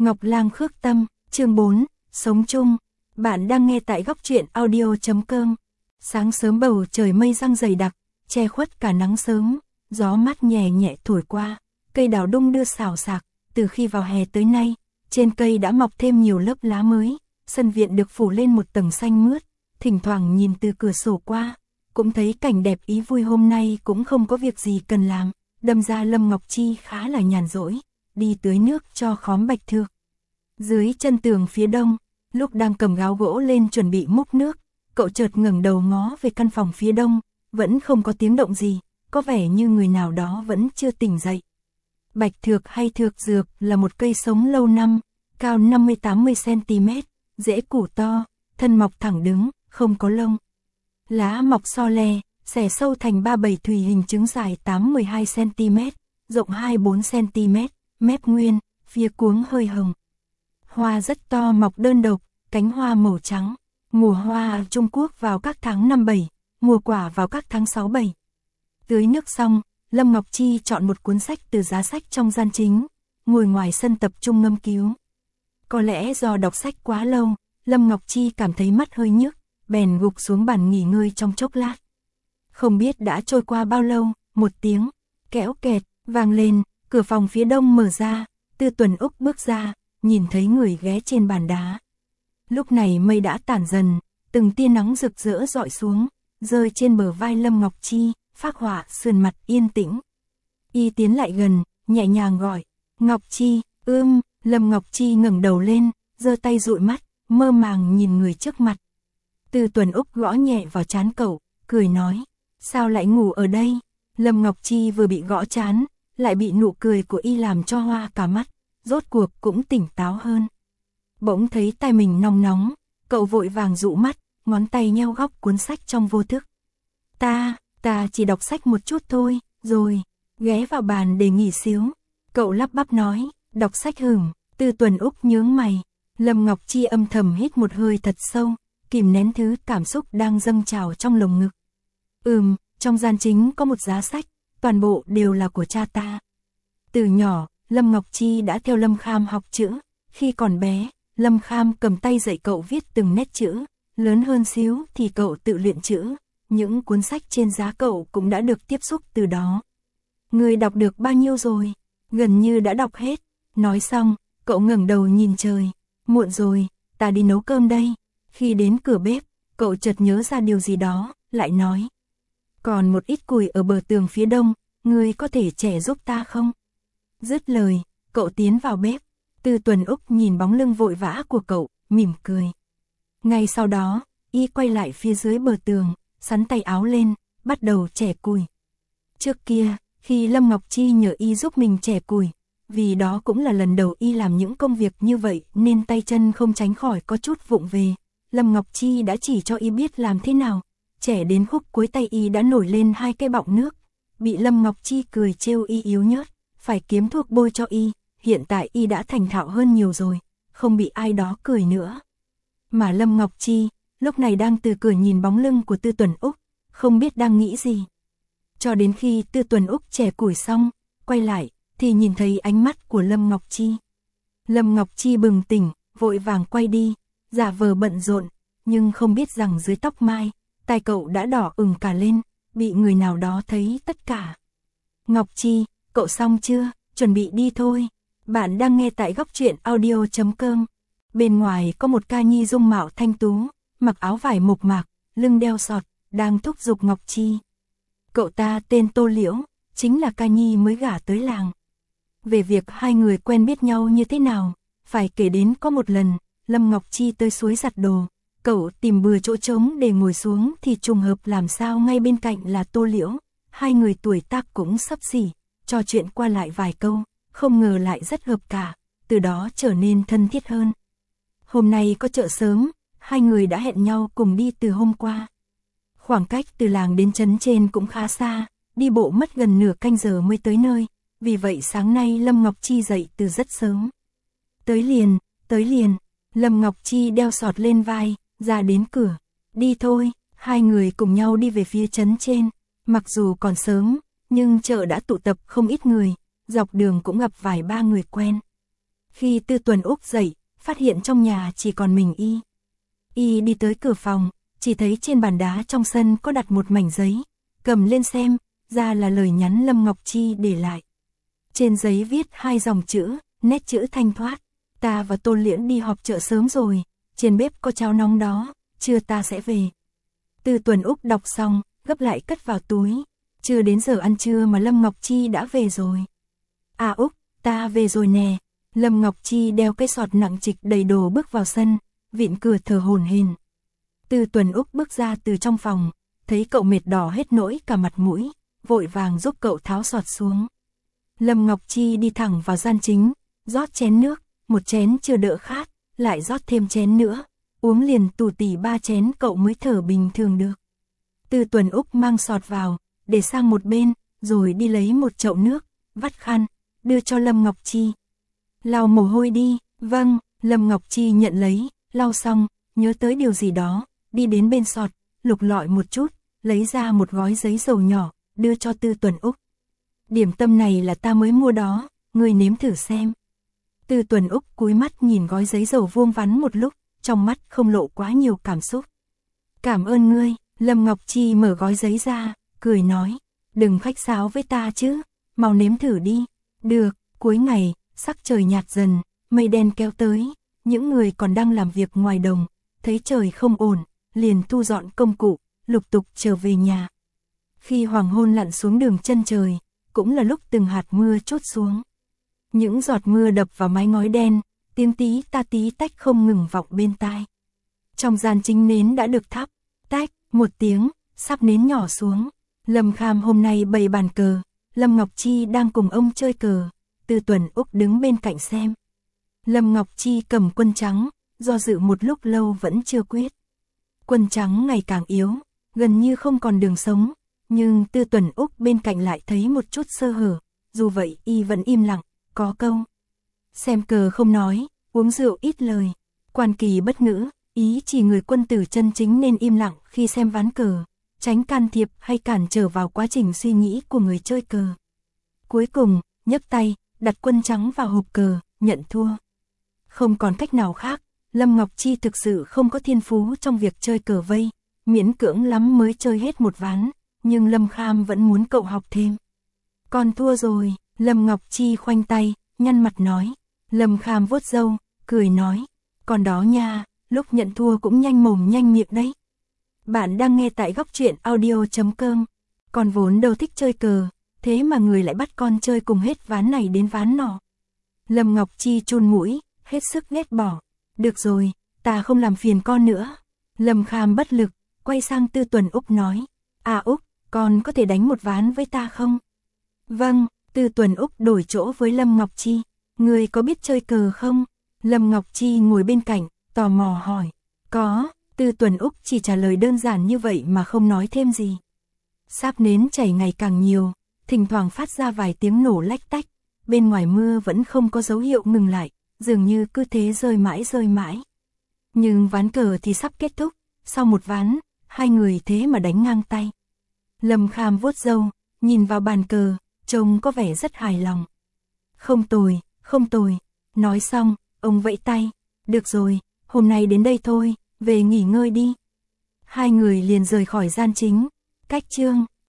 Ngọc Lang Khước Tâm, chương 4, Sống chung. Bạn đang nghe tại góc truyện audio.com. Sáng sớm bầu trời mây răng dày đặc, che khuất cả nắng sớm, gió mát nhẹ nhẹ thổi qua, cây đào đung đưa xào xạc, từ khi vào hè tới nay, trên cây đã mọc thêm nhiều lớp lá mới, sân viện được phủ lên một tầng xanh mướt, thỉnh thoảng nhìn từ cửa sổ qua, cũng thấy cảnh đẹp ý vui. Hôm nay cũng không có việc gì cần làm, đâm ra Lâm Ngọc Chi khá là nhàn rỗi, đi tưới nước cho khóm bạch thược. Dưới chân tường phía đông, lúc đang cầm gáo gỗ lên chuẩn bị múc nước, cậu chợt ngẩng đầu ngó về căn phòng phía đông, vẫn không có tiếng động gì, có vẻ như người nào đó vẫn chưa tỉnh dậy. Bạch thược hay thược dược là một cây sống lâu năm, cao 50-80cm, rễ củ to, thân mọc thẳng đứng, không có lông. Lá mọc so le, xẻ sâu thành 3-7 thùy hình trứng dài 8-12cm, rộng 2-4cm, mép nguyên, phía cuống hơi hồng. Hoa rất to mọc đơn độc, cánh hoa màu trắng. Mùa hoa ở Trung Quốc vào các tháng 5-7, mùa quả vào các tháng 6-7. Tưới nước xong, Lâm Ngọc Chi chọn một cuốn sách từ giá sách trong gian chính, ngồi ngoài sân tập trung ngâm cứu. Có lẽ do đọc sách quá lâu, Lâm Ngọc Chi cảm thấy mắt hơi nhức, bèn gục xuống bàn nghỉ ngơi trong chốc lát. Không biết đã trôi qua bao lâu, một tiếng kéo kẹt vang lên, cửa phòng phía đông mở ra, Tư Tuần Úc bước ra, nhìn thấy người ghé trên bàn đá. Lúc này mây đã tản dần, từng tia nắng rực rỡ rọi xuống, rơi trên bờ vai Lâm Ngọc Chi, phác họa sườn mặt yên tĩnh. Y tiến lại gần, nhẹ nhàng gọi, Ngọc Chi, Lâm Ngọc Chi ngẩng đầu lên, giơ tay dụi mắt, mơ màng nhìn người trước mặt. Tư Tuần Úc gõ nhẹ vào trán cậu, cười nói, sao lại ngủ ở đây? Lâm Ngọc Chi vừa bị gõ trán, lại bị nụ cười của Y làm cho hoa cả mắt, rốt cuộc cũng tỉnh táo hơn. Bỗng thấy tai mình nóng nóng, cậu vội vàng dụ mắt, ngón tay nheo góc cuốn sách trong vô thức. Ta chỉ đọc sách một chút thôi, rồi, ghé vào bàn để nghỉ xíu. Cậu lắp bắp nói, đọc sách hửng. Tư Tuần Úc nhướng mày. Lâm Ngọc Chi âm thầm hít một hơi thật sâu, kìm nén thứ cảm xúc đang dâng trào trong lồng ngực. Trong gian chính có một giá sách, toàn bộ đều là của cha ta. Từ nhỏ, Lâm Ngọc Chi đã theo Lâm Kham học chữ, khi còn bé, Lâm Kham cầm tay dạy cậu viết từng nét chữ, lớn hơn xíu thì cậu tự luyện chữ, những cuốn sách trên giá cậu cũng đã được tiếp xúc từ đó. Người đọc được bao nhiêu rồi? Gần như đã đọc hết. Nói xong, cậu ngẩng đầu nhìn trời, muộn rồi, ta đi nấu cơm đây. Khi đến cửa bếp, cậu chợt nhớ ra điều gì đó, lại nói, còn một ít củi ở bờ tường phía đông, ngươi có thể chẻ giúp ta không? Dứt lời, cậu tiến vào bếp. Tư Tuần Úc nhìn bóng lưng vội vã của cậu, mỉm cười. Ngay sau đó, Y quay lại phía dưới bờ tường, xắn tay áo lên, bắt đầu chẻ củi. Trước kia, khi Lâm Ngọc Chi nhờ Y giúp mình chẻ củi, vì đó cũng là lần đầu Y làm những công việc như vậy nên tay chân không tránh khỏi có chút vụng về. Lâm Ngọc Chi đã chỉ cho Y biết làm thế nào, chẻ đến khúc cuối tay Y đã nổi lên 2 cái bọng nước. Bị Lâm Ngọc Chi cười trêu Y yếu nhớt, phải kiếm thuốc bôi cho Y. Hiện tại Y đã thành thạo hơn nhiều rồi, không bị ai đó cười nữa. Mà Lâm Ngọc Chi, lúc này đang từ cửa nhìn bóng lưng của Tư Tuần Úc, không biết đang nghĩ gì. Cho đến khi Tư Tuần Úc chẻ củi xong, quay lại, thì nhìn thấy ánh mắt của Lâm Ngọc Chi. Lâm Ngọc Chi bừng tỉnh, vội vàng quay đi, giả vờ bận rộn, nhưng không biết rằng dưới tóc mai, tai cậu đã đỏ ửng cả lên, bị người nào đó thấy tất cả. Ngọc Chi, cậu xong chưa? Chuẩn bị đi thôi. Bạn đang nghe tại góc truyện audio.com. Bên ngoài có một ca nhi dung mạo thanh tú, mặc áo vải mộc mạc, lưng đeo sọt, đang thúc giục Ngọc Chi. Cậu ta tên Tô Liễu, chính là ca nhi mới gả tới làng. Về việc hai người quen biết nhau như thế nào, phải kể đến có một lần, Lâm Ngọc Chi tới suối giặt đồ, cậu tìm bừa chỗ trống để ngồi xuống thì trùng hợp làm sao ngay bên cạnh là Tô Liễu, hai người tuổi tác cũng xấp xỉ, trò chuyện qua lại vài câu, không ngờ lại rất hợp cả, từ đó trở nên thân thiết hơn. Hôm nay có chợ sớm, hai người đã hẹn nhau cùng đi từ hôm qua. Khoảng cách từ làng đến trấn trên cũng khá xa, đi bộ mất gần nửa canh giờ mới tới nơi, vì vậy sáng nay Lâm Ngọc Chi dậy từ rất sớm. Tới liền, Lâm Ngọc Chi đeo sọt lên vai, ra đến cửa. Đi thôi, hai người cùng nhau đi về phía trấn trên, mặc dù còn sớm, nhưng chợ đã tụ tập không ít người, dọc đường cũng gặp vài ba người quen. Khi Tư Tuần Úc dậy, phát hiện trong nhà chỉ còn mình y. Y đi tới cửa phòng, chỉ thấy trên bàn đá trong sân có đặt một mảnh giấy, cầm lên xem, ra là lời nhắn Lâm Ngọc Chi để lại. Trên giấy viết 2 dòng chữ, nét chữ thanh thoát, ta và Tôn Liễn đi họp chợ sớm rồi, trên bếp có cháo nóng đó, trưa ta sẽ về. Tư Tuần Úc đọc xong, gấp lại cất vào túi, chưa đến giờ ăn trưa mà Lâm Ngọc Chi đã về rồi. À Úc, ta về rồi nè. Lâm Ngọc Chi đeo cái sọt nặng trịch đầy đồ bước vào sân, vịn cửa thở hổn hển. Tư Tuần Úc bước ra từ trong phòng, thấy cậu mệt đỏ hết nỗi cả mặt mũi, vội vàng giúp cậu tháo sọt xuống. Lâm Ngọc Chi đi thẳng vào gian chính, rót chén nước, một chén chưa đỡ khát, lại rót thêm chén nữa, uống liền tù tì 3 chén cậu mới thở bình thường được. Tư Tuần Úc mang sọt vào, để sang một bên, rồi đi lấy một chậu nước, vắt khăn, đưa cho Lâm Ngọc Chi. Lau mồ hôi đi. Vâng. Lâm Ngọc Chi nhận lấy, lau xong, nhớ tới điều gì đó, đi đến bên sọt, lục lọi một chút, lấy ra một gói giấy dầu nhỏ, đưa cho Tư Tuần Úc. Điểm tâm này là ta mới mua đó, ngươi nếm thử xem. Tư Tuần Úc cúi mắt nhìn gói giấy dầu vuông vắn một lúc, trong mắt không lộ quá nhiều cảm xúc. Cảm ơn ngươi. Lâm Ngọc Chi mở gói giấy ra, cười nói, đừng khách sáo với ta chứ, mau nếm thử đi. Được. Cuối ngày, sắc trời nhạt dần, mây đen kéo tới, những người còn đang làm việc ngoài đồng, thấy trời không ổn, liền thu dọn công cụ, lục tục trở về nhà. Khi hoàng hôn lặn xuống đường chân trời, cũng là lúc từng hạt mưa trút xuống. Những giọt mưa đập vào mái ngói đen, tiếng tí ta tí tách không ngừng vọng bên tai. Trong gian chính nến đã được thắp, tách, một tiếng, sắp nến nhỏ xuống. Lâm Kham hôm nay bày bàn cờ, Lâm Ngọc Chi đang cùng ông chơi cờ, Tư Tuần Úc đứng bên cạnh xem. Lâm Ngọc Chi cầm quân trắng, do dự một lúc lâu vẫn chưa quyết. Quân trắng ngày càng yếu, gần như không còn đường sống, nhưng Tư Tuần Úc bên cạnh lại thấy một chút sơ hở, dù vậy y vẫn im lặng, có câu. Xem cờ không nói, uống rượu ít lời, quan kỳ bất ngữ, ý chỉ người quân tử chân chính nên im lặng khi xem ván cờ, tránh can thiệp hay cản trở vào quá trình suy nghĩ của người chơi cờ. Cuối cùng, nhấc tay, đặt quân trắng vào hộp cờ, nhận thua. Không còn cách nào khác, Lâm Ngọc Chi thực sự không có thiên phú trong việc chơi cờ vây, miễn cưỡng lắm mới chơi hết một ván, nhưng Lâm Kham vẫn muốn cậu học thêm. Con thua rồi. Lâm Ngọc Chi khoanh tay, nhăn mặt nói. Lâm Kham vuốt râu, cười nói, còn đó nha, lúc nhận thua cũng nhanh mồm nhanh miệng đấy. Bạn đang nghe tại góc truyện audio.com. Con vốn đâu thích chơi cờ, thế mà người lại bắt con chơi cùng hết ván này đến ván nọ. Lâm Ngọc Chi chun mũi, hết sức ghét bỏ. Được rồi, ta không làm phiền con nữa. Lâm Kham bất lực, quay sang Tư Tuần Úc nói. À Úc, con có thể đánh một ván với ta không? Vâng. Tư Tuần Úc đổi chỗ với Lâm Ngọc Chi. Người có biết chơi cờ không? Lâm Ngọc Chi ngồi bên cạnh, tò mò hỏi. Có. Tư Tuần Úc chỉ trả lời đơn giản như vậy mà không nói thêm gì. Sáp nến chảy ngày càng nhiều, thỉnh thoảng phát ra vài tiếng nổ lách tách. Bên ngoài mưa vẫn không có dấu hiệu ngừng lại, dường như cứ thế rơi mãi rơi mãi. Nhưng ván cờ thì sắp kết thúc, sau một ván, hai người thế mà đánh ngang tay. Lâm Kham vuốt râu, nhìn vào bàn cờ, trông có vẻ rất hài lòng. Không tồi, không tồi. Nói xong, ông vẫy tay. Được rồi, hôm nay đến đây thôi, về nghỉ ngơi đi. Hai người liền rời khỏi gian chính. Cách chương